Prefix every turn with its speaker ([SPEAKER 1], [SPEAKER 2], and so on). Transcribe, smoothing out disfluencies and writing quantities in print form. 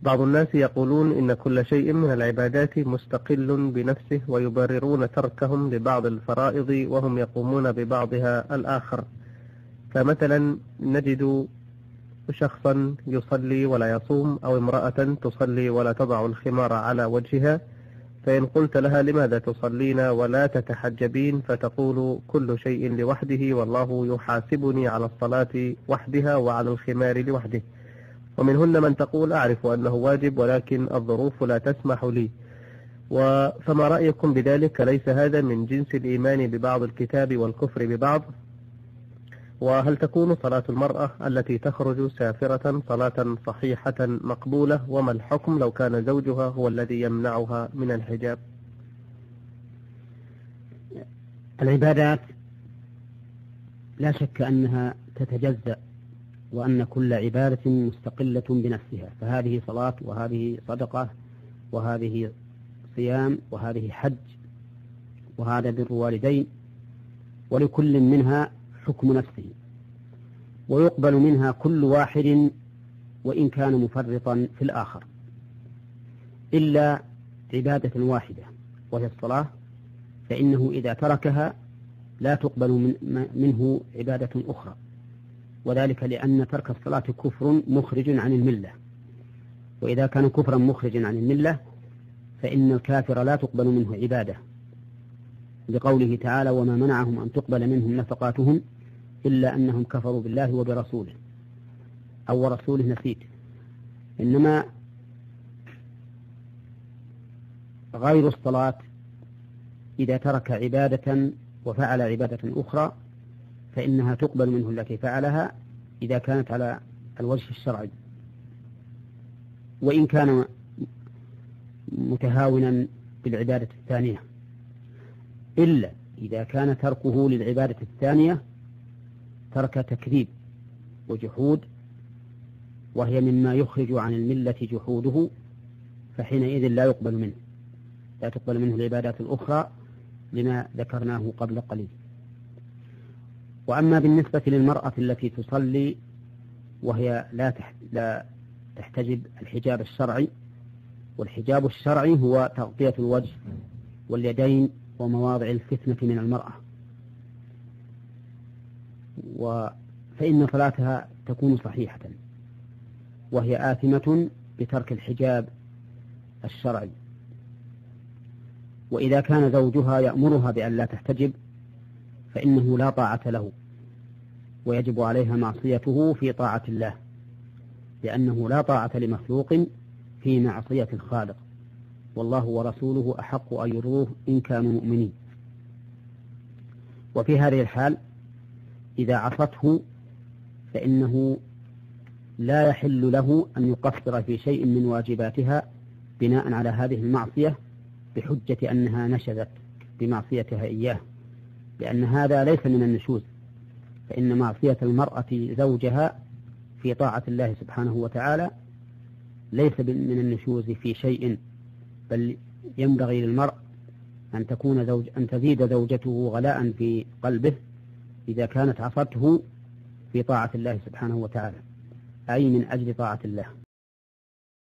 [SPEAKER 1] بعض الناس يقولون إن كل شيء من العبادات مستقل بنفسه، ويبررون تركهم لبعض الفرائض وهم يقومون ببعضها الآخر. فمثلا نجد شخصا يصلي ولا يصوم، أو امرأة تصلي ولا تضع الخمار على وجهها، فإن قلت لها لماذا تصلين ولا تتحجبين، فتقول كل شيء لوحده، والله يحاسبني على الصلاة وحدها وعلى الخمار لوحده. ومنهن من تقول أعرف أنه واجب ولكن الظروف لا تسمح لي. فما رأيكم بذلك؟ ليس هذا من جنس الإيمان ببعض الكتاب والكفر ببعض؟ وهل تكون صلاة المرأة التي تخرج سافرة صلاة صحيحة مقبولة؟ وما الحكم لو كان زوجها هو الذي يمنعها من الحجاب؟
[SPEAKER 2] العبادات لا شك أنها تتجزأ، وأن كل عبادة مستقلة بنفسها، فهذه صلاة، وهذه صدقة، وهذه صيام، وهذه حج، وهذا بر والدين، ولكل منها حكم نفسه، ويقبل منها كل واحد وإن كان مفرطا في الآخر، إلا عبادة واحدة وهي الصلاة، فإنه إذا تركها لا تقبل منه عبادة أخرى، وذلك لأن ترك الصلاة كفر مخرج عن الملة، وإذا كان كفرا مخرجا عن الملة فإن الكافر لا تقبل منه عبادة، لقوله تعالى: وما منعهم أن تقبل منهم نفقاتهم إلا أنهم كفروا بالله وبرسوله، أو ورسوله نسيت. إنما غير الصلاة إذا ترك عبادة وفعل عبادة أخرى فإنها تقبل منه التي فعلها إذا كانت على الوجه الشرعي، وإن كان متهاونا بالعبادة الثانية، إلا إذا كان تركه للعبادة الثانية ترك تكذيب وجحود، وهي مما يخرج عن الملة جحوده، فحينئذ لا تقبل منه العبادات الأخرى لما ذكرناه قبل قليل. وأما بالنسبة للمرأة التي تصلي وهي لا تحتجب الحجاب الشرعي، والحجاب الشرعي هو تغطية الوجه واليدين ومواضع الفتنة من المرأة، فإن صلاتها تكون صحيحة، وهي آثمة بترك الحجاب الشرعي. وإذا كان زوجها يأمرها بأن لا تحتجب فإنه لا طاعة له، ويجب عليها معصيته في طاعة الله، لأنه لا طاعة لمخلوق في معصية الخالق، والله ورسوله أحق أن يرضوه إن كانوا مؤمنين. وفي هذه الحال إذا عصته فإنه لا يحل له أن يقصر في شيء من واجباتها بناء على هذه المعصية بحجة أنها نشذت بمعصيتها إياه، لأن هذا ليس من النشوز، فإن معصية المرأة زوجها في طاعة الله سبحانه وتعالى ليس من النشوز في شيء، بل ينبغي للمرء أن تزيد زوجته غلاء في قلبه إذا كانت عصته في طاعة الله سبحانه وتعالى، أي من أجل طاعة الله.